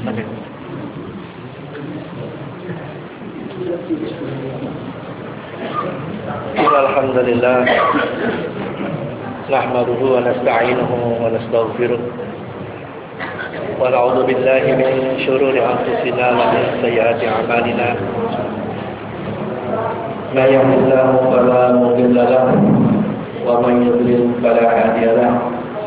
Alhamdulillah, nahmaduhu wa nasta'inuhu wa nastaghfiruh wa na'udzu billahi min shururi anfusina wa min sayyiati a'malina. May yahdihillahu fala mudilla lahu wa man yudlil fala hadiya lahu.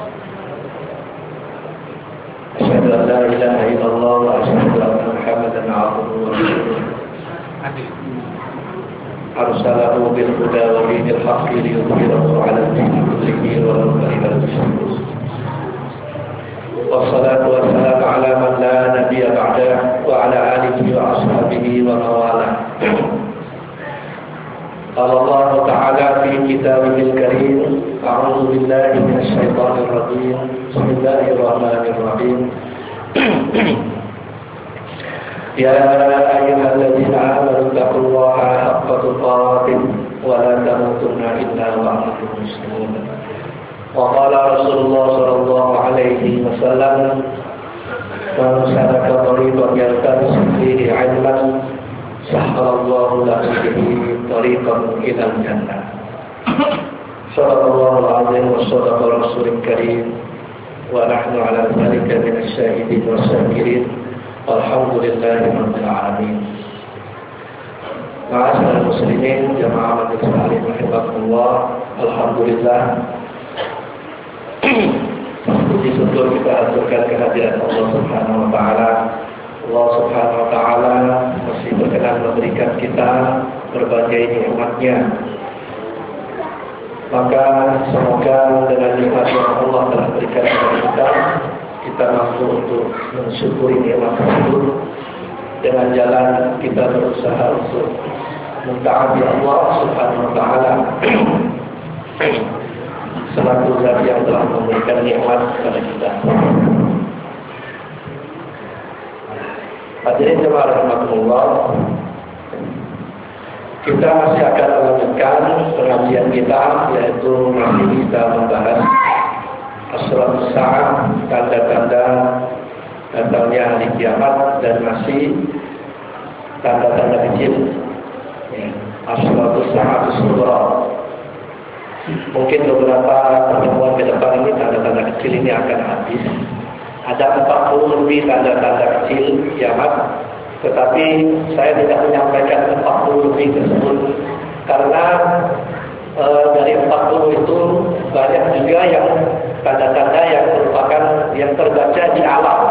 Asyhadu an la ilaha illallah wa asyhadu anna Muhammadan 'abduhu wa rasuluh. Arsalahu bil huda wa dinil haqqi liyudhhirahu 'ala ad-dini kullihi wa law karihal musyrikun. Wassalatu wassalamu 'ala man la nabiyya ba'dahu wa 'ala alihi wa ashabihi wa mawalah. Qala Allah Ta'ala fi kitabihil karim, a'udzu billahi minasy syaithanir rajim. Bismillahirrahmanirrahim. Ya ayyuhalladzina amanu taqullaha haqqa tuqatih wa la tamutunna illa wa antum muslimun. Wa qala Rasulullah sallallahu alaihi wasallam, man salaka tariqan yaltamisu fihi 'ilman sahhalallahu lahu bihi tariqan ilal jannah. Shadaqallahul 'azim wa shadaqa rasulul karim wa nahnu 'ala dzalika minasy syahidin wasyakirin. Alhamdulillahirabbil alamin. Ma'asyiral muslimin, jamaah majelis taklim rahimakumullah. Alhamdulillah, puji syukur kita aturkan kehadiran Allah Subhanahu wa taala. Allah Subhanahu wa taala masih berkenan memberikan kita berbagai nikmat-Nya. Maka semoga dengan nikmat yang Allah telah berikan kepada kita mampu untuk mensyukuri nikmat tersebut dengan jalan kita berusaha untuk mentaati Allah Subhanahu wa taala selaku zat yang telah memberikan nikmat kepada kita. Hadirin jemaah rahimakumullah, kita masih akan melanjutkan pengajian kita, yaitu masih kita membahas Asratus Sa'ah, tanda-tanda datangnya hari kiamat, dan masih tanda-tanda kecil, Asratus Sa'ah Sughra. Mungkin beberapa pertemuan ke depan ini tanda-tanda kecil ini akan habis. Ada 40 lebih tanda-tanda kecil kiamat, tetapi saya tidak menyampaikan 40 lebih tersebut karena dari 40 itu banyak juga yang tanda-tanda yang merupakan yang terbaca di alam.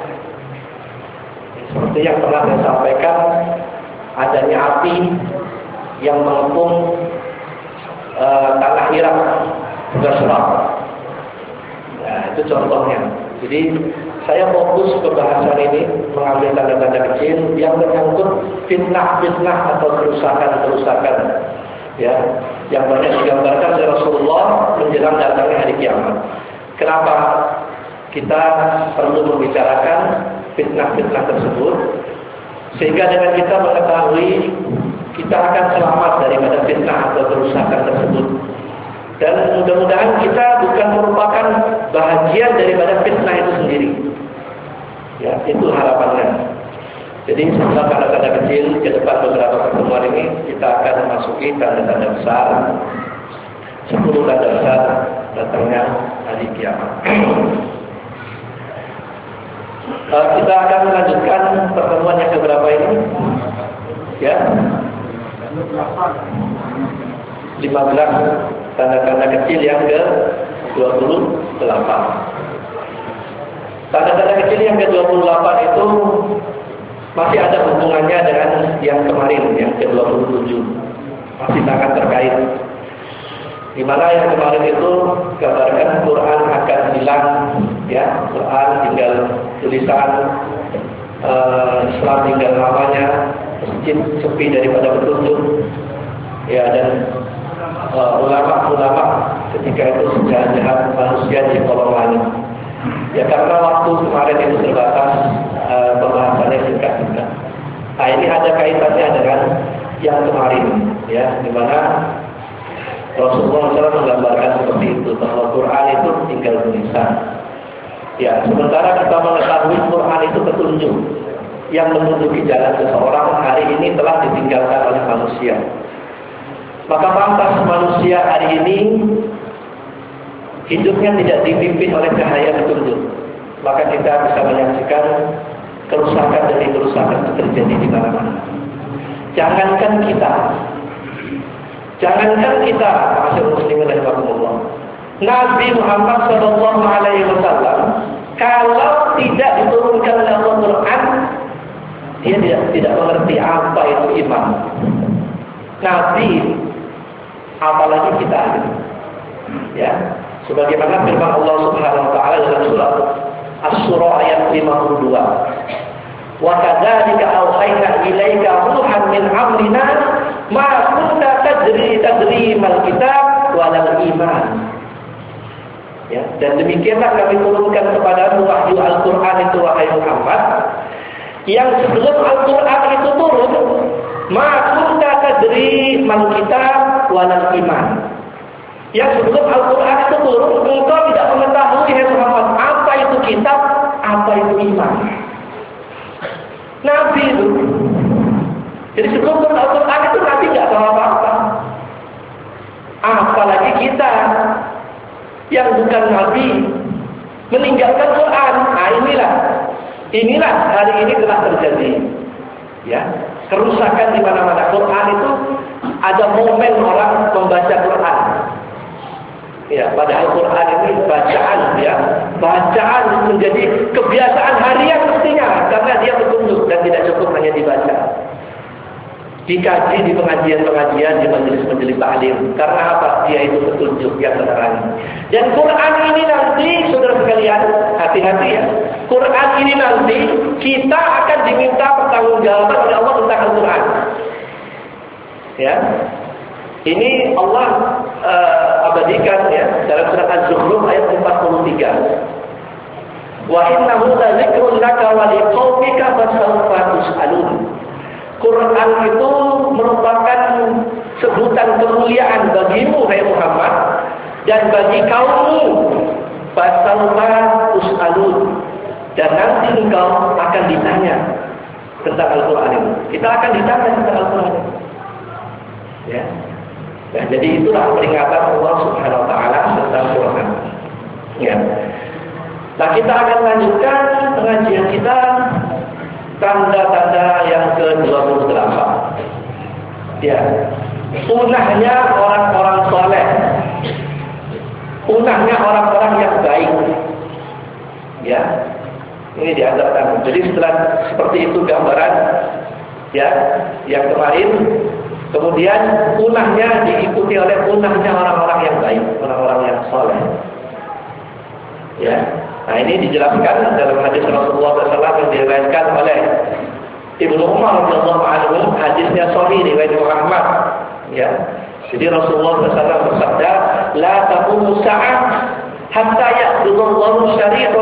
Seperti yang pernah saya sampaikan, adanya api yang mengepung tanah Irak, Basra. Nah, itu contohnya. Jadi saya fokus ke bahasan ini, mengambil tanda-tanda kecil yang menyangkut fitnah-fitnah atau kerusakan-kerusakan, ya, yang banyak digambarkan oleh Rasulullah menjelang datangnya hari kiamat. Kenapa kita perlu membicarakan fitnah-fitnah tersebut? Sehingga dengan kita mengetahui, kita akan selamat daripada fitnah atau kerusakan tersebut. Dan mudah-mudahan kita bukan merupakan bahagian daripada fitnah itu sendiri. Ya, itu harapannya. Jadi setelah tanda-tanda kecil, ke depan beberapa pertemuan ini kita akan memasuki tanda-tanda besar. 10 tanda besar datangnya hari kiamat. Kita akan melanjutkan pertemuan yang keberapa ini? Ya, 15 tanda-tanda kecil yang ke-28. Tanda-tanda kecil yang ke-28 itu masih ada hubungannya dengan yang kemarin, yang ke-27. Masih sangat terkait. Di mana yang kemarin itu gambarkan Quran akan hilang, ya, Quran tinggal tulisan, Islam tinggal namanya, masjid sepi daripada petunjuk, ya, dan ulama-ulama ketika itu sejahat-jahat manusia di kolong langit. Ya, karena waktu kemarin itu terbatas, pembahasannya singkat-singkat. Nah, ini ada kaitannya dengan yang kemarin, ya, di mana Rasulullah SAW menggambarkan seperti itu, bahwa Quran itu tinggal tulisan. Ya, sementara kita mengetahui Quran itu petunjuk yang menunjuki jalan seseorang hari ini telah ditinggalkan oleh manusia. Maka pantas manusia hari ini hidupnya tidak dipimpin oleh cahaya petunjuk. Maka kita bisa menyaksikan kerusakan demi kerusakan itu terjadi di mana-mana. Jangankan kita, masyarakat muslimin rahimakumullah. Nabi Muhammad SAW kalau tidak diturunkan oleh Al-Quran, dia tidak mengerti apa itu iman. Nabi, apalagi kita. Ya, sebagaimana firman Allah Subhanahu wa taala dalam surah Asy-Syura ayat 52. Wa kadzalika auhayna ilaika ruhan min amrina ma kunta tadri mal kitab walal iman. Ya, dan demikianlah kami turunkan kepadamu wahyu Al-Quran itu wahai Muhammad, yang sebelum Al-Quran itu turun, ma kunta tadri mal kitab walal iman. Yang sebelum Al-Quran itu turun, engkau tidak mengetahui ya Muhammad apa itu kitab, apa itu iman. Nabi itu. Jadi sebelum turun Al-Quran itu Nabi tidak tahu apa-apa. Apalagi kita yang bukan Nabi meninggalkan Quran. Nah inilah hari ini telah terjadi. Ya, kerusakan di mana-mana. Quran itu ada momen orang membaca Quran. Ya, padahal Quran ini bacaan, ya, bacaan menjadi kebiasaan harian mestinya, karena dia petunjuk dan tidak cukup hanya dibaca. Dikaji di pengajian-pengajian, di majelis-majelis taklim. Karena apa? Dia itu petunjuk yang menerangi. Dan Quran ini nanti, saudara sekalian, hati-hati ya. Quran ini nanti kita akan diminta pertanggungjawaban oleh Allah tentang Al-Quran. Ya. Ini Allah abadikan ya dalam surat Az-Zukhruf ayat 43. Wa innahu ladzikrun laka wa liqaumika fasawfa tus'alun. Quran itu merupakan sebutan kemuliaan bagimu hai Muhammad dan bagi kaummu, fasawfa tus'alun, dan nanti engkau akan ditanya tentang Al-Quran ini. Kita akan ditanya tentang Al-Quran. Ya. Nah, jadi itulah peringatan Allah Subhanahu wa taala tentang Quran. Ya. Nah, kita akan lanjutkan pengajian kita tanda-tanda yang ke-28. Ya. Punahnya orang-orang soleh. Punahnya orang-orang yang baik. Ya. Ini diantarkan. Jadi setelah seperti itu gambaran ya yang kemarin. Kemudian punahnya diikuti oleh punahnya orang-orang yang baik, orang-orang yang soleh. Ya, nah ini dijelaskan dalam hadis Rasulullah SAW yang diriwayatkan oleh Ibnu Umar radhiyallahu anhu, hadisnya sahih riwayat Muhammad. Ya, jadi Rasulullah SAW bersabda, la taqumu sa'ah hatta ya'khudallahu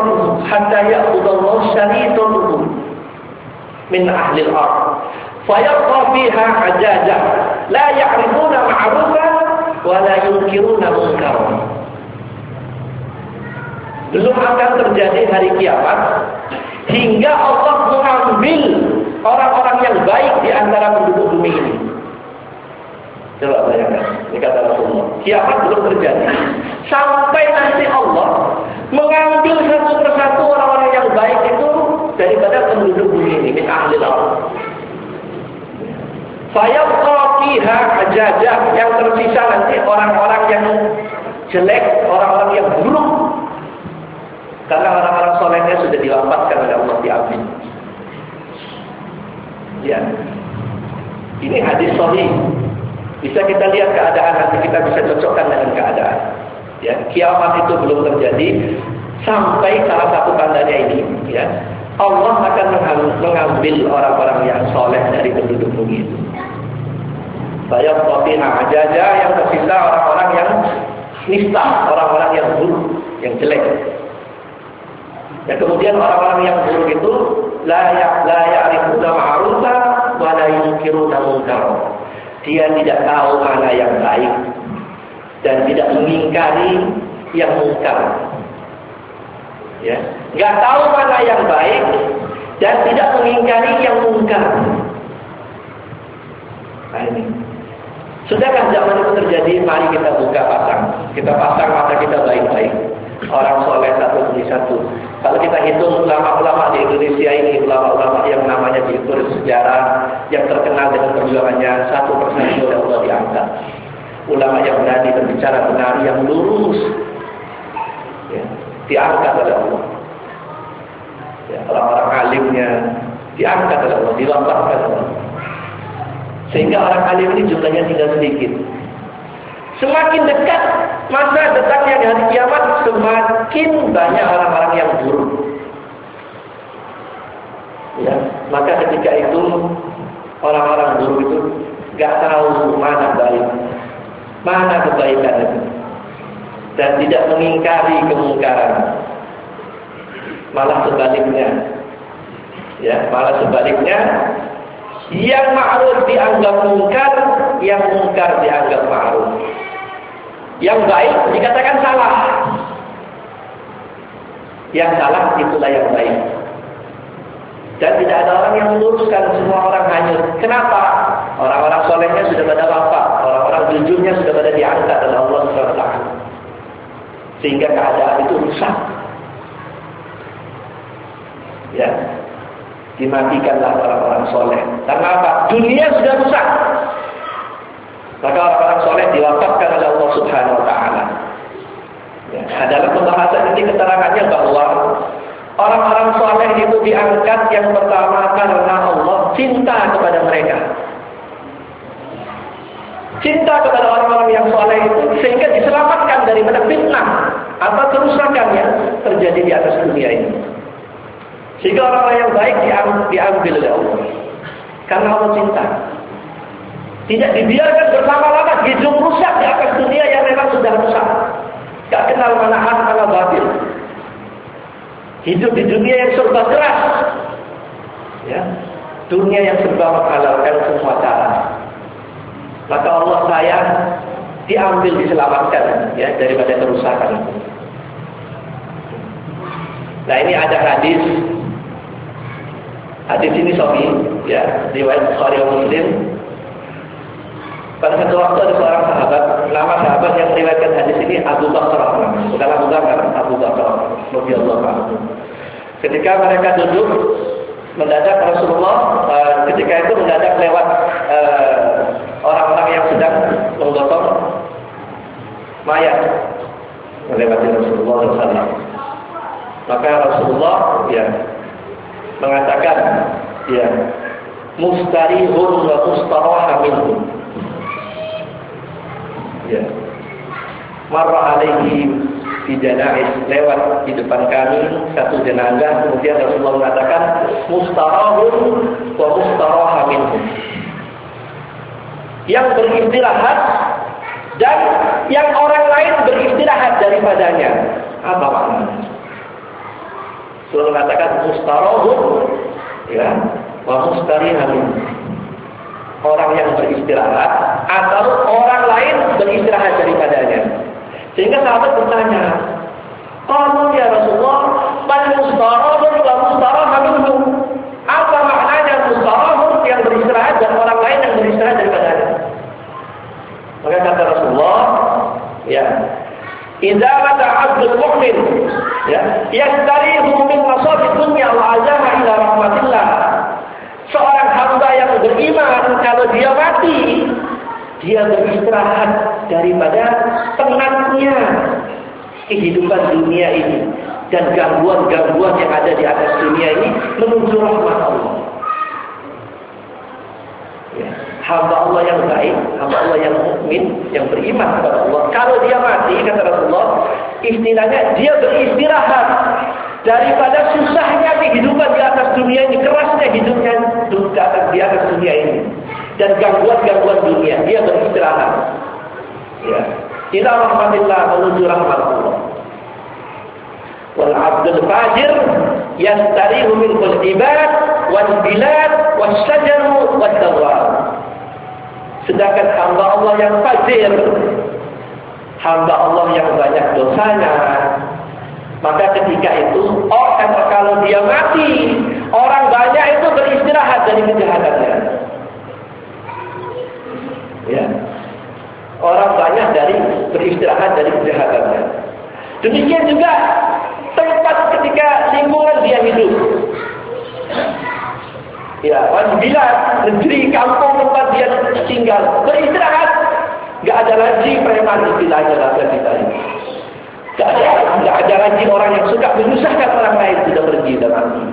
syari'atan min ahli al-ardh. Fayabqa fiha hajajah la ya'rifuna ma'rufan wa la yunkiruna munkaran. Belum akan terjadi hari kiamat hingga Allah mengambil orang-orang yang baik di antara penduduk bumi ini. Coba bayangkan, ini kata Rasulullah. Kiamat belum terjadi sampai nanti Allah mengambil satu persatu orang-orang yang baik itu daripada penduduk bumi ini, min ahlil ardh. Fayabqa fiha hajajah, yang tersisa nanti orang-orang yang jelek, orang-orang yang buruk. Karena orang-orang solehnya sudah diwafatkan oleh Allah, diambil. Ya. Ini hadis sahih. Bisa kita lihat keadaan, nanti kita bisa cocokkan dengan keadaan. Ya, kiamat itu belum terjadi sampai salah satu tandanya ini, ya. Allah akan mengambil orang-orang yang soleh dari penduduk bumi itu. Bayar topiha ajaja, yang tersisa orang-orang yang nista, orang-orang yang buruk, yang jelek. Dan kemudian orang-orang yang buruk itu la ya'rifuna ma'rufa wa la yunkiruna munkar. Dia tidak tahu mana yang baik dan tidak mengingkari yang mungkar. Ya, nggak tahu mana yang baik dan tidak mengingkari yang mungkar. Nah ini. Sudahkah zaman itu terjadi? Mari kita buka pasang. Kita pasang mata kita baik-baik. Orang soleh satu demi satu. Kalau kita hitung ulama-ulama di Indonesia ini, ulama-ulama yang namanya diikuti sejarah, yang terkenal dengan perjuangannya, satu persatu oleh Allah diangkat. Ulama yang berani berbicara benar, yang lurus, ya, diangkat oleh Allah. Ya, orang-orang alimnya diangkat oleh Allah, diwakafkan oleh Allah. Sehingga orang alim ini jumlahnya tidak sedikit. Semakin dekat masa datangnya hari kiamat, semakin banyak orang-orang yang buruk. Ya, maka ketika itu orang-orang buruk itu gak tahu mana baik, mana kebaikan itu, dan tidak mengingkari kemungkaran. Malah sebaliknya, ya, malah sebaliknya, yang ma'ruf dianggap mungkar, yang mungkar dianggap ma'ruf. Yang baik dikatakan salah. Yang salah itulah yang baik. Dan tidak ada orang yang meluruskan, semua orang hanyut. Kenapa? Orang-orang solehnya sudah pada wafat, orang-orang jujurnya sudah pada diangkat oleh Allah SWT. Sehingga keadaan itu rusak. Ya, dimatikanlah orang-orang soleh. Karena apa? Dunia sudah rusak. Maka orang-orang soleh diwafatkan oleh Allah Subhanahu Wa Taala. Ya, dalam pembahasan ini keterangannya bahwa orang-orang soleh itu diangkat yang pertama karena Allah cinta kepada mereka. Cinta kepada orang-orang yang soleh itu sehingga diselamatkan daripada fitnah atau kerusakan yang terjadi di atas dunia ini. Sehingga orang-orang yang baik diambil oleh Allah karena Allah cinta. Tidak dibiarkan bersama-lama hidup rusak di atas dunia yang memang sudah rusak. Gak kenal mana hak, mana batil. Hidup di dunia yang serba keras. Ya, dunia yang serba menghalalkan semua cara. Maka Allah sayang, diambil, diselamatkan, ya, daripada kerusakan. Nah, ini ada hadis. Hadis ini sahih, ya, riwayat Bukhari dan Muslim. Pada satu waktu ada seorang sahabat, nama sahabat yang meriwayatkan hadis ini Abu Bakar. Bukan Abu Bakar, Abu Bakar radhiyallahu anhu. Ketika mereka duduk, mendadak Rasulullah ketika itu mendadak lewat orang-orang yang sedang menggotong mayat melewati Rasulullah SAW. Maka Rasulullah, ya, mengatakan, ya, mustarihun wa mustaraha minhum. Ya. Marra alaihi fi janaiz, lewat di depan kami satu jenazah, kemudian Rasulullah mengatakan mustarahun wa mustaraha minhum. Yang beristirahat dan yang orang lain beristirahat daripadanya. Apa maknanya? Rasulullah mengatakan mustarahun, ya, wa mustariha minhum. Orang yang beristirahat atau orang lain beristirahat daripadanya. Sehingga sahabat bertanya, "Qalu ya Rasulullah, man mustarahun wa mustaraha minhu?" Apa maknanya mustarahun yang beristirahat dan orang lain yang beristirahat daripadanya? Maka kata Rasulullah, ya, idza mata 'abdul mu'min, ya, yastarihu min masabid dunya wa azaha ila rahmatillah. Seorang hamba yang beriman, kalau dia mati, dia beristirahat daripada penatnya kehidupan dunia ini dan gangguan-gangguan yang ada di atas dunia ini menuju rahmat Allah. Ya, hamba Allah yang baik, hamba Allah yang mukmin, yang beriman kepada Allah, kalau dia mati, kata Rasulullah, istilahnya dia beristirahat daripada susahnya kehidupan di atas dunia ini, kerasnya hidupnya di atas dunia ini, dan gangguan-gangguan dunia, dia beristirahat. Ya, ila rahmatillah, menuju rahmat Allah. Wal abdul fajir yastarihu min kul ibad wal bilad was syajaru wad dawab. Sedangkan hamba Allah yang fajir, hamba Allah yang banyak dosanya, Maka ketika itu, kalau dia mati, orang banyak itu beristirahat dari kejahatannya. Ya. Orang banyak beristirahat dari kejahatannya. Demikian juga tempat ketika lingkungan dia hidup. Ya, bila negeri, kampung tempat dia tinggal beristirahat, nggak ada lagi preman istilahnya dalam kita ini. Nggak ada lagi orang yang suka menyusahkan orang lain, sudah pergi dan mati.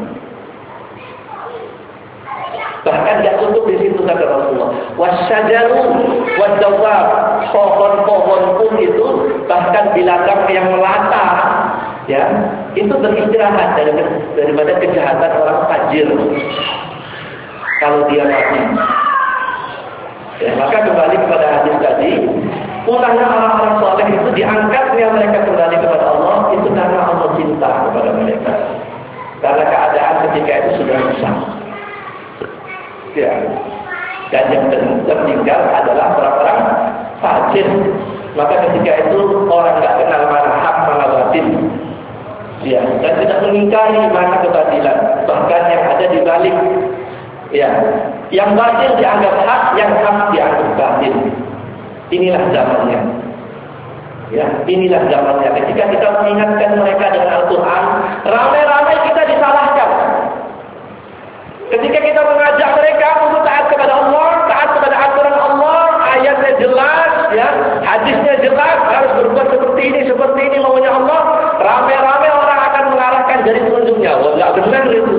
Bahkan nggak cukup di situ kata Rasulullah. Wasyajaru wadawab, pohon-pohon pun itu, bahkan binatang yang melata, ya, itu beristirahat daripada kejahatan orang fajir. Kalau dia mati, ya, maka kembali kepada hadis tadi, pulangnya orang-orang soleh itu diangkatnya mereka kembali kepada Allah itu karena Allah cinta kepada mereka. Karena keadaan ketika itu sudah rusak. Ya. Dan yang tertinggal adalah orang-orang fajir. Maka ketika itu orang tidak kenal mana hak mana batin. Ya, dan tidak mengingkari mana kebatilan. Bahkan yang ada di balik, ya, yang batil dianggap hak, yang hak dianggap batil. Inilah zamannya. Ya, inilah zamannya. Ketika kita mengingatkan mereka dengan Al-Quran, ramai-ramai kita disalahkan. Ketika kita mengajak mereka untuk taat kepada Allah, taat kepada aturan Allah, ayatnya jelas, ya, hadisnya jelas, harus berbuat seperti ini maunya Allah, ramai-ramai orang akan mengarahkan jari telunjuknya. Wah, nggak benar itu.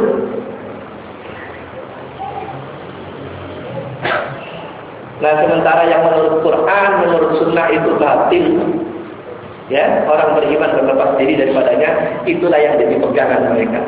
Nah, sementara yang menurut Quran, menurut Sunnah itu batil, ya, orang beriman berlepas diri daripadanya, itulah yang jadi pegangan mereka.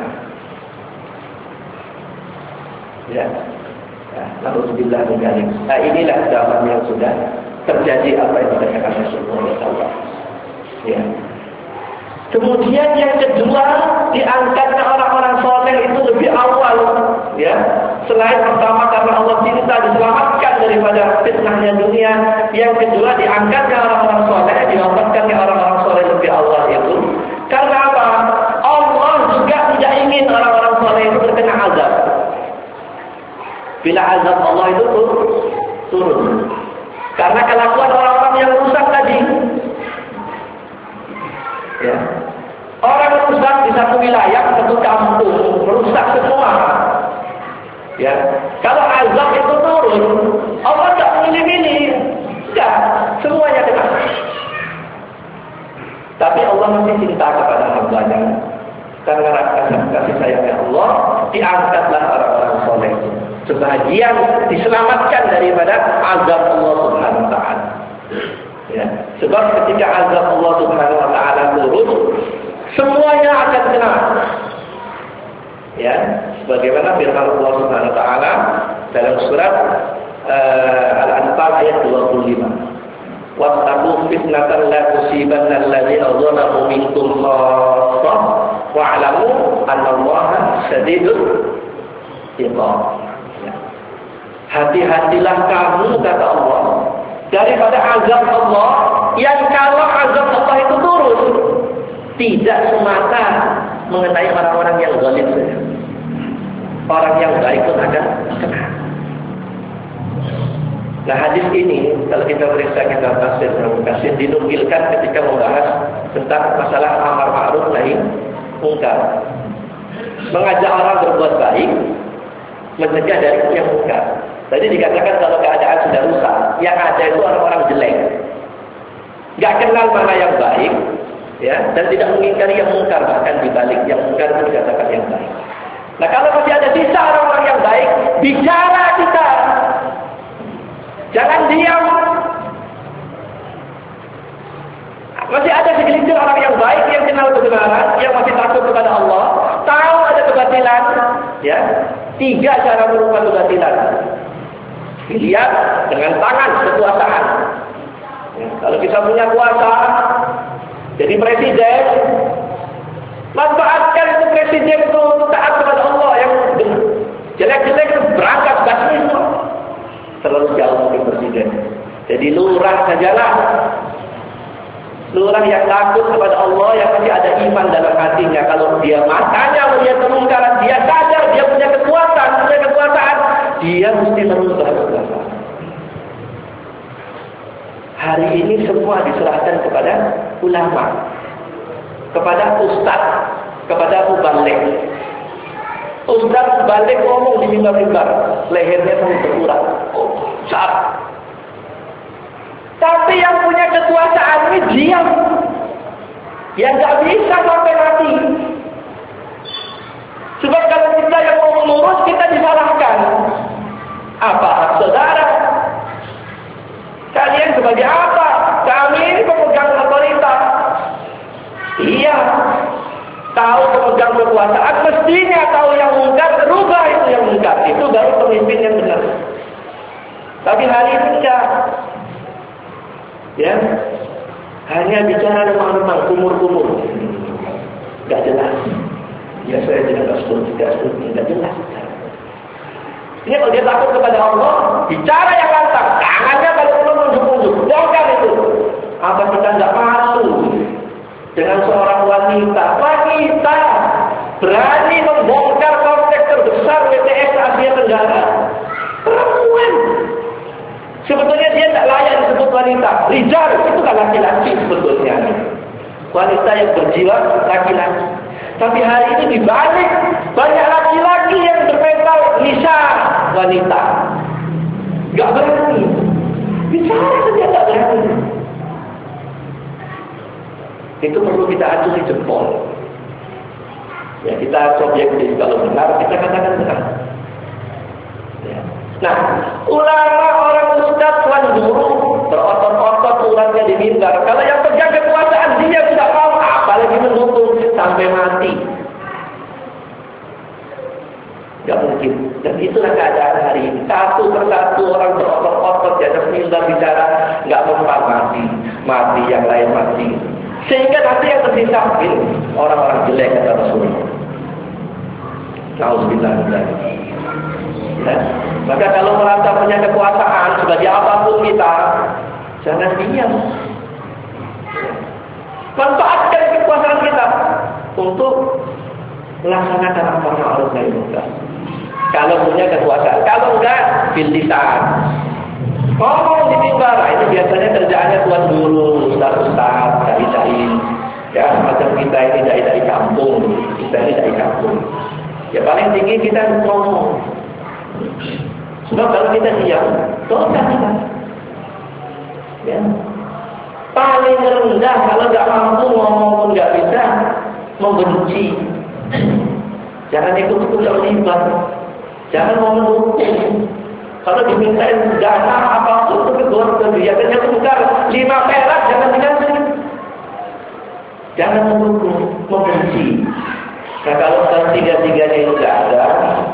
Ya, alhamdulillah begini. Nah, inilah zaman yang sudah terjadi apa yang dikatakan Rasulullah. Ya. Kemudian yang kedua, diangkatnya orang-orang soleh itu lebih awal, ya. Selain pertama karena Allah cinta diselamatkan daripada fitnahnya dunia, yang kedua diangkatnya orang-orang soleh, diwafatkannya orang-orang soleh lebih awal itu. Karena apa? Allah juga tidak ingin orang-orang soleh itu terkena azab. Bila azab Allah itu turun. Karena kelakuan orang-orang yang rusak tadi. Ya. Orang rusak di satu wilayah, satu kampung, merusak semua. Ya. Kalau azab itu turun, Allah tidak milih-milih. Tidak, semuanya kena. Tapi Allah masih cinta kepada hamba-Nya. Karena kasih sayangnya Allah, diangkatlah orang-orang soleh. Sebahagian diselamatkan daripada azab Allah Subhanahu wa taala. Ya. Sebab ketika azab Allah Subhanahu wa taala turun, semuanya akan kena. Ya, sebagaimana firman Allah Subhanahu wa taala dalam surat Al-Anfal ayat 25. Wattaqu fitnatan la tusibanna alladziina zalamu minkum khassah wa'lamu annallaha shadidul iqab. Hati-hatilah kamu, kata Allah, daripada azab Allah, yang kalau azab Allah itu turun, tidak semata mengenai orang-orang yang zalim saja. Orang yang baik pun akan kena. Nah, hadis ini kalau kita periksa kitab tafsir Ibnu Katsir dinukilkan ketika membahas tentang masalah amar ma'ruf nahi munkar. Mengajak orang berbuat baik, mencegah dari yang munkar. Tadi dikatakan kalau keadaan sudah rusak, yang ada itu orang-orang jelek. Enggak kenal mana yang baik, ya, dan tidak mengingkari yang munkar, bahkan dibalik yang munkar itu dikatakan yang baik. Nah, kalau masih ada sisa orang-orang yang baik, bicara kita. Jangan diam. Masih ada segelintir orang yang baik yang kenal kebenaran, yang masih takut kepada Allah, tahu ada kebatilan, ya. 3 cara merubah kebatilan. Dilihat dengan tangan kekuasaan. Ya, kalau kita punya kuasa, jadi presiden, manfaatkan itu presiden itu untuk taat kepada Allah. Yang jelek-jelek itu berangkat basmi itu. Terlalu jauh mungkin presiden. Jadi lurah sajalah. Lurah yang takut kepada Allah, yang masih ada iman dalam hatinya. Kalau dia matanya melihat kemungkaran, dia sadar, dia punya kekuasaan, dia mesti merubah kekuasaan. Hari ini semua diserahkan kepada ulama, kepada ustaz, kepada mubalik. Ustaz mubalik ngomong di mimbar-mimbar, lehernya sampai berkurang. Besar. Tapi yang punya kekuasaan ini diam. Yang gak bisa sampai mati. Sebab kalau kita yang mau mengurus, kita disalahkan. Apa hak saudara? Kalian sebagai apa? Kami ini pemegang otoritas. Iya. Tahu pemegang kekuasaan, mestinya tahu yang mungkar, rubah itu yang mungkar. Itu baru pemimpin yang benar. Tapi hari ini enggak. Ya, hanya bicara remang-remang, kumur-kumur, nggak jelas. Ya saya tidak setuju, nggak jelas. Ini kalau dia takut kepada Allah, bicara yang lantang, tangannya kalau perlu nunjuk-nunjuk, bongkar itu. Apa kita nggak malu dengan seorang wanita berani membongkar komplek terbesar WTS Asia Tenggara, perempuan. Sebetulnya dia tak layak disebut wanita. Rijal itu kan laki-laki sebetulnya. Wanita yang berjiwa laki-laki. Tapi hari ini dibalik, banyak laki-laki yang bermental nisa wanita. Gak berani. Bicara saja gak berani. Itu perlu kita acungi jempol. Ya, kita subjektif. Kalau benar, kita katakan benar. Ya. Nah, ulama orang ustaz tuan guru berotot-otot uratnya di mimbar. Kalau yang pegang kekuasaan dia tidak mau, apalagi mendukung sampai mati. Gak mungkin. Dan itulah keadaan hari ini. Satu persatu orang berotot-otot di atas mimbar bicara, nggak mempan mati yang lain mati. Sehingga nanti yang tersisa orang-orang jelek kata Rasulullah. Nauzubillah. Ya. Maka kalau merasa punya kekuasaan sebagai apapun kita, jangan diam. Manfaatkan kekuasaan kita untuk melaksanakan amanah Allah Taala. Kalau punya kekuasaan, kalau enggak, bil lisan. Ngomong di mimbar, ini biasanya kerjaannya tuan guru, ustaz, dai-dai. Ya, macam kita ini dai-dai kampung, kita ini dai kampung. Ya paling tinggi kita ngomong. Sebab kalau kita diam, dosa kita. Ya. Paling rendah kalau nggak mampu ngomong pun nggak bisa, membenci. Jangan ikut-ikut terlibat. Jangan mau mendukung. Kalau dimintain dana apapun itu kegiatannya tukar 5 perak jangan dikasih. Jangan mendukung, membenci. Nah kalau tiga-tiganya itu nggak ada,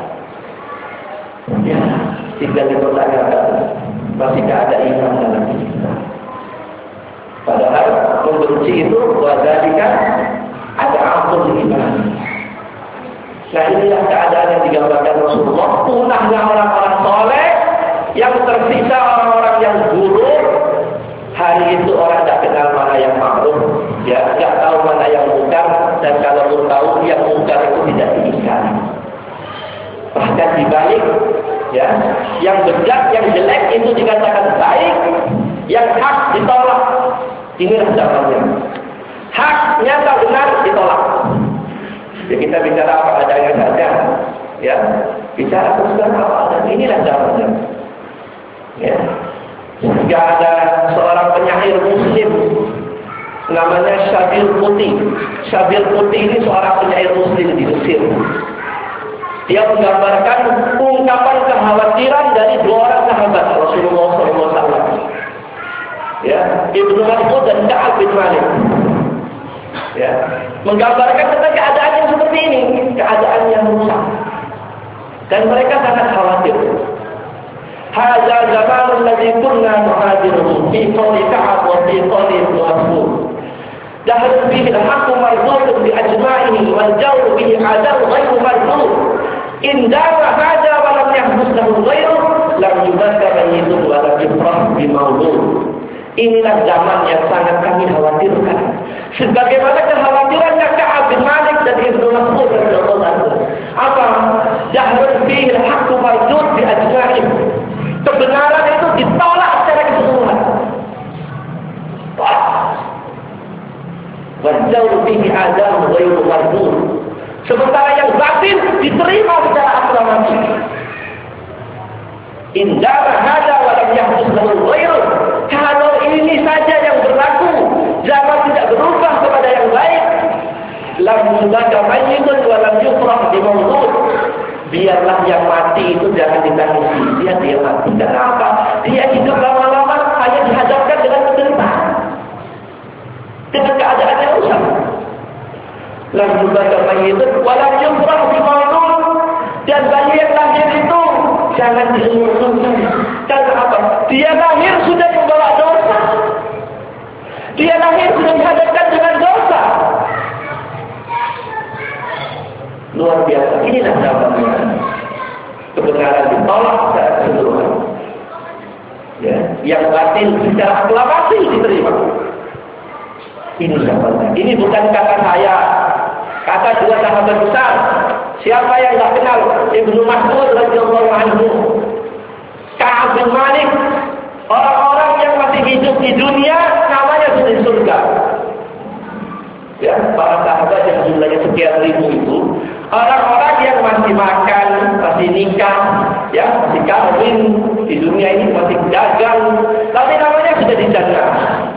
ya tinggal dipertanyakan masih nggak ada iman dalam kita. Padahal membenci itu wadzalika ada ampun iman. Nah inilah keadaan yang digambarkan Rasulullah. Punahnya orang-orang soleh, yang tersisa orang-orang yang buruk. Hari itu orang tak kenal mana yang makruf, ya, tak tahu mana yang mungkar, dan kalau tahu yang mungkar itu tidak diingkari. Bahkan dibalik, ya, yang bejat, yang jelek itu dikatakan baik, yang hak ditolak. Inilah zamannya. Hak nyata benar ditolak. Ya kita bicara apa adanya saja, ya, bicara terus apa adanya. Inilah zamannya. Ya. Jika ada seorang penyair muslim namanya Syabir Putih. Syabir Putih ini seorang penyair muslim di Mesir. Dia menggambarkan ungkapan kekhawatiran dari 2 orang sahabat Rasulullah SAW. Ya, Ibnu Mas'ud dan Ka'ab bin Malik. Ya, menggambarkan tentang keadaan yang seperti ini, keadaan yang rusak. Dan mereka sangat khawatir. Hadza zaman alladzi kunna nuhajiruhu fi qawli Ka'ab wa fi qawli Ibnu Mas'ud. Dahal fihi al-haqqu mardudun bi ajma'ihi wal jawru bihi adab ghairu mardud. In dama hadza wa lam yahbus lahu ghairu lam yubadda bayyidun wa lam yufrah bi maulud. Inilah zaman yang sangat kami khawatirkan. Sebagaimana kekhawatirannya Ka'ab bin Malik dan Ibnu Mas'ud radhiyallahu anhu. Apa? Jahrun fihi al-haqqu mardud bi ajma'in. Kebenaran itu ditolak secara keseluruhan. Wa jawru fihi adam ghairu mardud. Sementara yang batin diterima secara aklamasi. Indara hada wa lam yahdus lahu ghairu. Kalau ini saja yang berlaku, zaman tidak berubah kepada yang baik. Lam yubaka mayyitun wa lam yufrah bi mawdud. Biarlah yang mati itu jangan ditangisi. Dia mati. Kenapa? Dia hidup lama-lama hanya dihadapkan dengan penderitaan, dengan keadaan yang rusak. Lam yubaka mayyitun wa lam yufrah bi mawdud. Dan bayi yang lahir itu jangan dielus-elus. Karena apa? Dia lahir sudah membawa dosa. Dia lahir sudah dihadapkan dengan dosa. Luar biasa. Inilah zamannya. Kebenaran ditolak secara keseluruhan. Ya, yang batil secara aklamasi diterima. Ini zamannya. Ini bukan kata saya. Kata dua sahabat besar. Siapa yang tak kenal Ibnu Mas'ud radhiyallahu anhu, Ka'ab bin Malik, orang-orang yang masih hidup di dunia namanya sudah di surga. Ya, para sahabat yang jumlahnya sekian ribu itu, orang-orang yang masih makan, masih nikah, ya, masih kawin di dunia ini, masih dagang, tapi namanya sudah di jannah.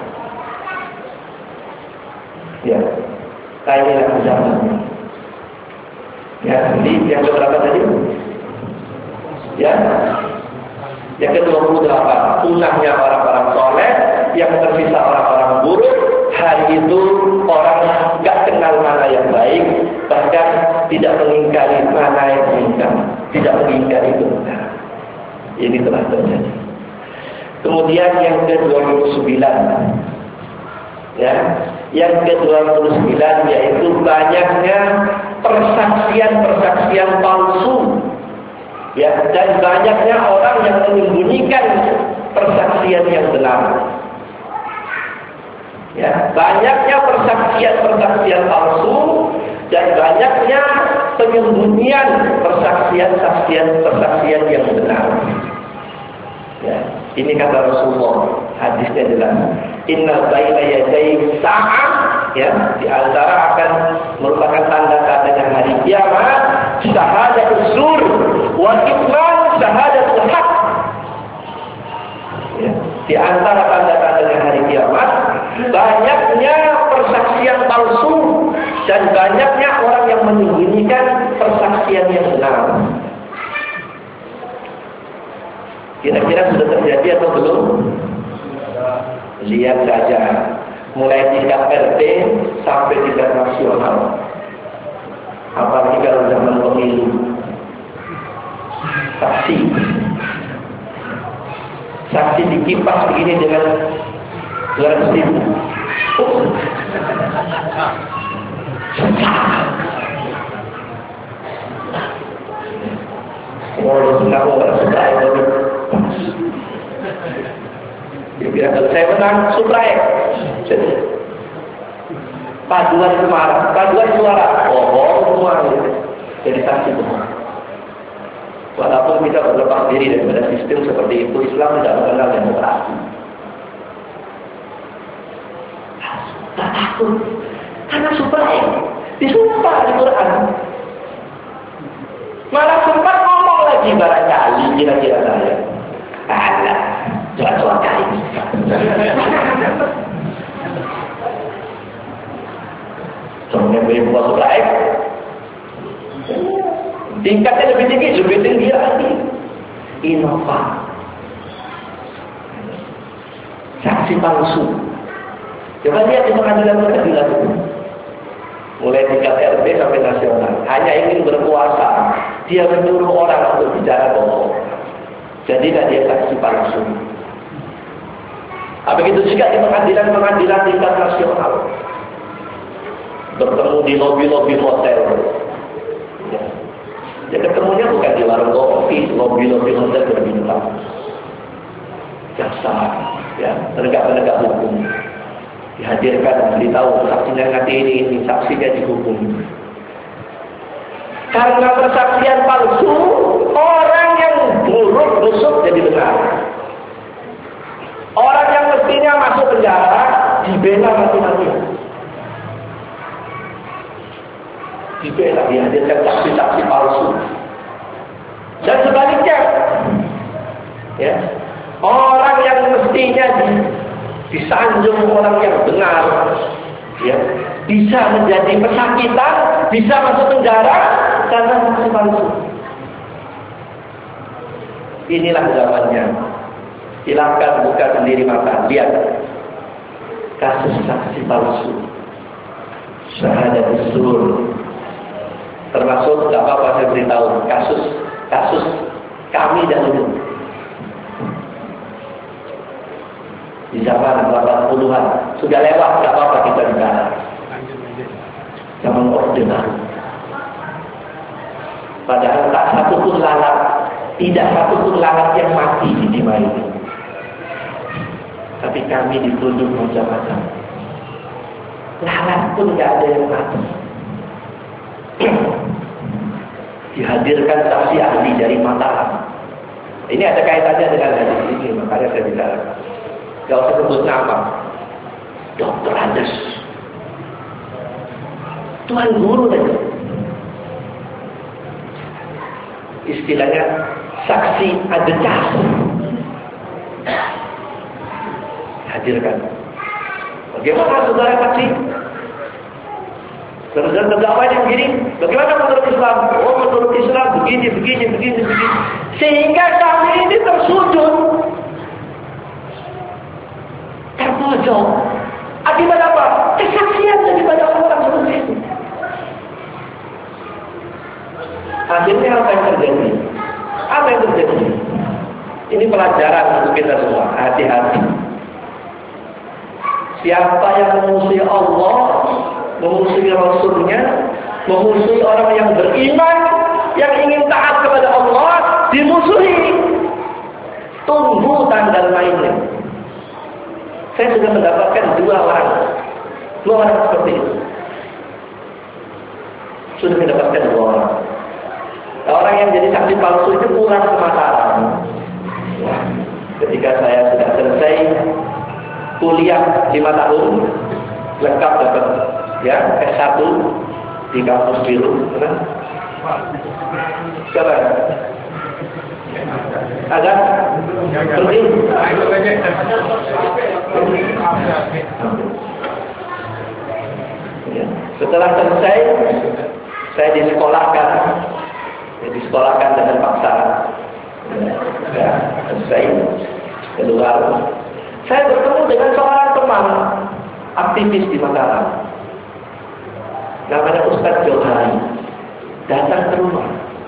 Ya, inilah zaman. Ya, jadi yang keberapa tadi? Ya, yang ke-28, punahnya orang-orang soleh, yang tersisa orang-orang buruk. Hari itu orang gak kenal mana yang baik, bahkan tidak mengingkari mana yang munkar, tidak mengingkari kebenaran. Ini telah terjadi. Kemudian yang ke-29, ya, yang ke-29 yaitu banyaknya persaksian-persaksian palsu, ya, dan banyaknya orang yang menyembunyikan persaksian yang benar. Ya, banyaknya persaksian-persaksian palsu dan banyaknya penyembunyian persaksian yang benar. Ya, ini kata Rasulullah, hadisnya jelas. Inna baina yaday sa'ah, ya, di antara akan merupakan tanda-tandanya hari kiamat, syahadatul zur wa ikmal syahadatul haq. Ya, di antara tanda-tandanya hari kiamat, banyaknya persaksian palsu dan banyaknya orang yang menyembunyikan persaksian yang benar. Kira-kira sudah terjadi atau belum? Lihat saja, mulai tingkat RT sampai tingkat nasional. Apalagi kalau zaman pemilu, saksi dikipas begini dengan 200.000. Kalau saya menang, suplai. Paduan suara. Semua jadi saksi semua. Walaupun kita berlepas diri daripada sistem seperti itu, Islam tidak mengenal demokrasi. Tak takut, karena suplai. Disumpah di Quran. Malah sempat ngomong lagi barangkali kira-kira saya. Alah, cuaca ini. Soalnya beri buat suplai. Tingkatnya lebih tinggi lagi. Inovasi. Saksi palsu. Coba lihat di pengadilan itu. Mulai tingkat RT sampai nasional. Hanya ingin berkuasa. Dia menyuruh orang untuk bicara bohong. Jadilah dia saksi palsu. Begitu juga di pengadilan tingkat nasional. Bertemu di lobi-lobi hotel. Ya, ketemunya bukan di warung kopi, lobi-lobi hotel berbintang. Jaksa ya, penegak-penegak hukum dihadirkan, beritahu saksinya nanti ini saksinya dihukum. Karena persaksian palsu, orang yang buruk busuk jadi benar. Orang yang mestinya masuk penjara dibela mati-matian. Dibela, dihadirkan saksi-saksi palsu. Dan sebaliknya, ya, orang yang mestinya disanjung orang yang benar, ya, bisa menjadi pesakitan, bisa masuk penjara karena saksi palsu. Inilah zamannya. Silakan buka sendiri mata, lihat kasus saksi palsu, syahadat zur. Termasuk tidak apa-apa saya beritahu kasus kami dahulu di zaman 80-an sudah lewat, tidak apa-apa kita bicara. Zaman Orde Baru. Padahal tak satu pun lalat, tidak satu pun lalat yang mati di Timah ini. Tapi kami dituduh macam-macam. Lalat pun tidak ada yang mati. Dihadirkan saksi ahli dari Mataram. Ini ada kaitannya dengan hadis ini, makanya saya bicara. Gak usah sebut nama. Dokter Andes, Tuan Guru saja. Istilahnya saksi ada cas. Hadirkan. Bagaimana saudara saksi? Saudara terdakwa yang begini. Bagaimana menurut Islam? Oh, menurut Islam begini. Sehingga kami ini tersujud, terpojok. Akibat apa? Kesaksian daripada orang seperti itu. Akhirnya apa yang terjadi? Apa yang terjadi? Ini pelajaran untuk kita semua. Hati-hati. Siapa yang memusuhi Allah, memusuhi Rasulnya, memusuhi orang yang beriman, yang ingin taat kepada Allah, dimusuhi. Tunggu tanggal mainnya. Saya sudah mendapatkan dua orang seperti itu. Sudah mendapatkan dua orang. Orang yang jadi saksi palsu itu pulang ke Mataram. Ketika saya sudah selesai kuliah 5 tahun, lengkap dapat ya S1 di kampus biru. Siapa? Ada? Seperti? Setelah selesai, saya disekolahkan dengan paksa. Ya, selesai keluar. Saya bertemu dengan seorang teman aktivis di Mataram. Namanya Ustadz Johari. Datang ke rumah.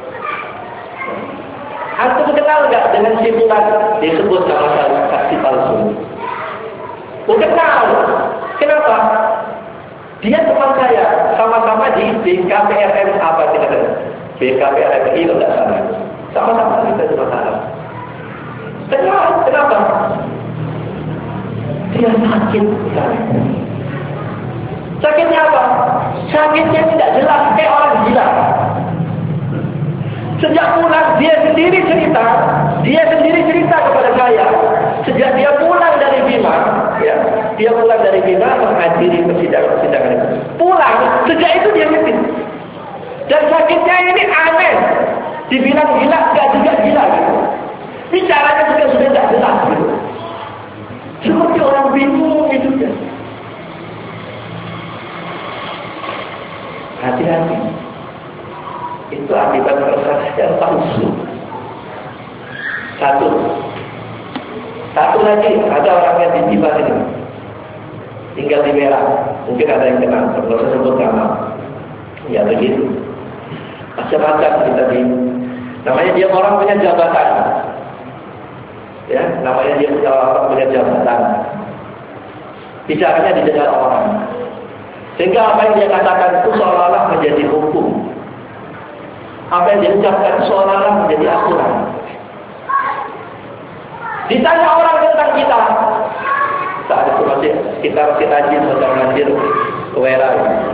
Antum kenal nggak dengan si Fulan disebut nama saksi palsu? Kenal. Kenapa? Dia teman saya, sama-sama di BKPRM apa tidak ada? BKPRMI kalau tidak salah. Sama-sama kita di Mataram. Kenapa? Dia sakit sekali. Sakitnya apa? Sakitnya tidak jelas, kayak orang gila. Sejak pulang dia sendiri cerita kepada saya. Sejak dia pulang dari Bima, ya, menghadiri persidangan itu. Pulang, sejak itu dia sakit. Dan sakitnya ini aneh. Dibilang gila, enggak juga gila gitu. Bicaranya juga sudah tidak jelas gitu. Seperti orang bingung itu ya. Hati-hati. Itu akibat persaksian palsu. Satu lagi, ada orang yang di Timah ini, tinggal di Merah. Mungkin ada yang kenal, kalau saya sebut nama. Ya begitu. Macam-macam kita di. Namanya dia orang punya jabatan. Ya, namanya dia punya jabatan. Bicaranya didengar orang. Sehingga apa yang dia katakan itu seolah-olah menjadi hukum. Apa yang dia ucapkan seolah-olah menjadi aturan. Ditanya orang tentang kita, masih sekitar Sirajin, Banjir, Kewera.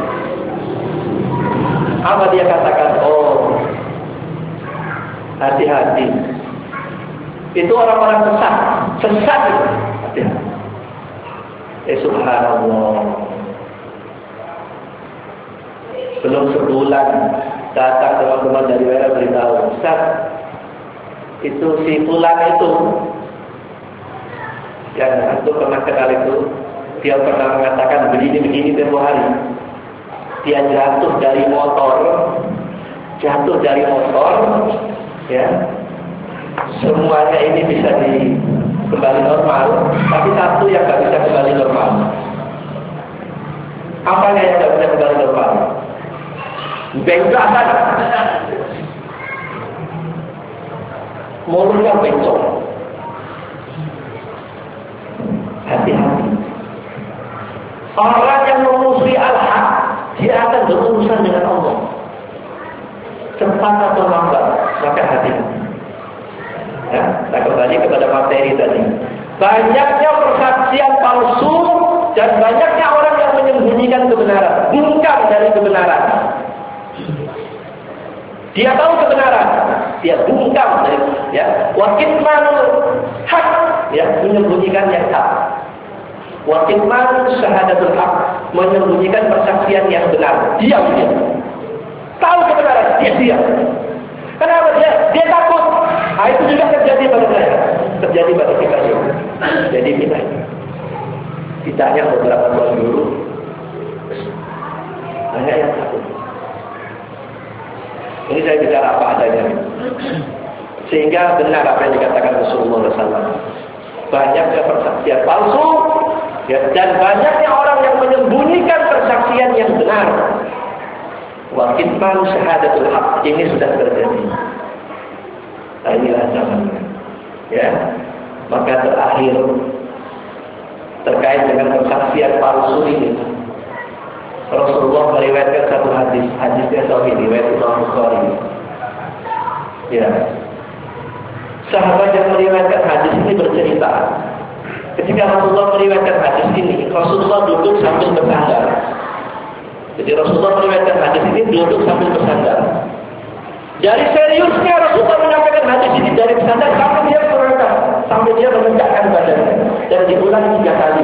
Apa dia katakan? Oh, hati-hati. Itu orang-orang sesat itu. Hati-hati. Subhanallah. Belum sebulan datang teman-teman dari Wera beritahu, Ustaz, itu si Fulan itu yang antum pernah kenal itu, dia pernah mengatakan begini-begini tempoh hari. Dia jatuh dari motor, ya. Semuanya ini bisa kembali normal, tapi satu yang nggak bisa kembali normal. Apanya yang nggak bisa kembali normal? Bengkakan, mulutnya bencong. Hati-hati. Orang yang memusuhi al-haq, dia akan berurusan dengan Allah. Cepat atau lambat, maka hati-hati. Ya, kita kembali kepada materi tadi. Banyaknya persaksian palsu dan banyaknya orang yang menyembunyikan kebenaran, bungkam dari kebenaran. Dia tahu kebenaran, dia bungkam dari, ya, wakitmanul hak, ya, menyembunyikan yang hak. Wakitman syahadatul haq, menyembunyikan persaksian yang benar. Diam dia. Tahu kebenaran, dia diam. Kenapa dia takut? Nah, itu juga terjadi pada saya, terjadi pada kita juga. Jadi kita hanya beberapa tahun dulu, banyak yang takut. Ini saya bicara apa adanya, sehingga benar apa yang dikatakan Rasulullah SAW. Banyaknya persaksian palsu, ya, dan banyaknya orang yang menyembunyikan persaksian yang benar. Wa kitman syahadatul haq, ini sudah terjadi. Nah, inilah zamannya. Ya, maka terakhir terkait dengan persaksian palsu ini, Rasulullah meriwayatkan satu hadisnya sahih riwayat Imam Bukhari. Ya, sahabat yang meriwayatkan hadis ini bercerita, ketika Rasulullah meriwayatkan hadis ini, Rasulullah duduk sambil bersandar. Jadi Rasulullah meriwayatkan hadis ini duduk sambil bersandar. Dari seriusnya Rasulullah menyampaikan hadis ini dari bersandar sampai dia berangkat, sampai dia menegakkan badannya, dan diulang 3 kali.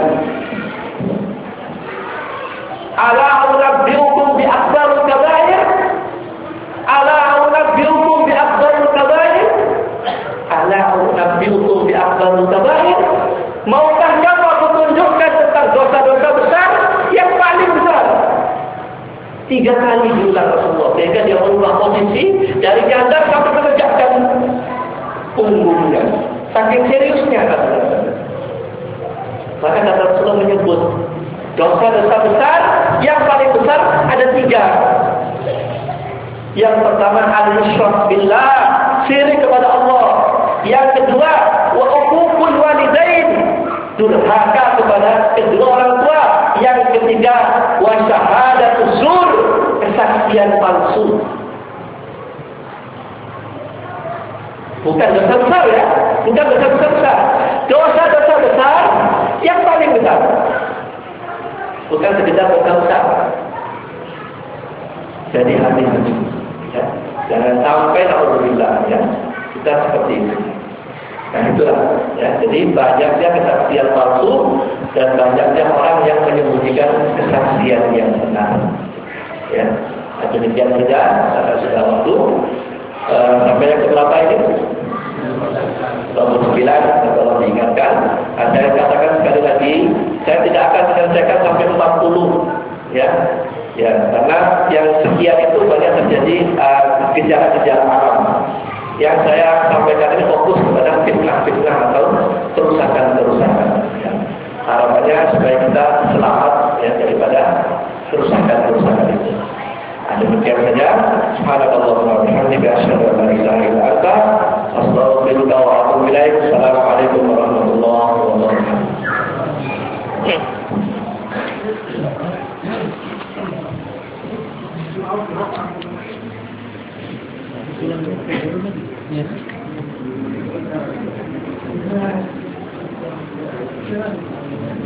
Ala unabbiukum bi akbaril kabair, ala unabbiukum bi akbaril kabair, ala unabbiukum bi akbaril kabair. Maukah kamu aku tunjukkan tentang dosa-dosa besar yang paling besar? 3 kali diulang Rasulullah, sehingga dia merubah posisi dari nyandar sampai menegakkan punggungnya. Saking seriusnya kata Rasulullah. Maka kata Rasulullah menyebut dosa-dosa besar yang paling besar ada 3. Yang pertama al-isyrak billah, syirik kepada Allah. Yang kedua wa uququl walidain, durhaka kepada kedua orang tua. Yang ketiga wa syahadatuz zur, kesaksian palsu. Bukan dosa besar, ya, bukan dosa besar. Dosa-dosa besar yang paling besar. Bukan sekedar dosa besar. Jadi hati-hati, ya. Jangan sampai naudzubillah, ya, kita seperti itu. Nah, itulah, ya. Jadi banyaknya kesaksian palsu dan banyaknya orang yang menyembunyikan kesaksian yang benar. Ya, demikian saja. Karena sudah waktu. Sampai yang keberapa ini? 29. Kalau diingatkan, saya katakan sekali lagi, saya tidak akan menyelesaikan sampai 40. Ya, ya, karena yang sekian itu banyak terjadi gejala-gejala alam. Yang saya sampaikan ini fokus kepada fitnah-fitnah atau kerusakan-kerusakan. Ya. Harapannya supaya kita selamat, ya, daripada kerusakan-kerusakan itu. Demikian saja. Subhanallahumma wa bihamdika asyhadu an la ilaha illa anta astaghfiruka wa atubu ilaik. Assalamualaikum warahmatullahi wabarakatuh. Ya.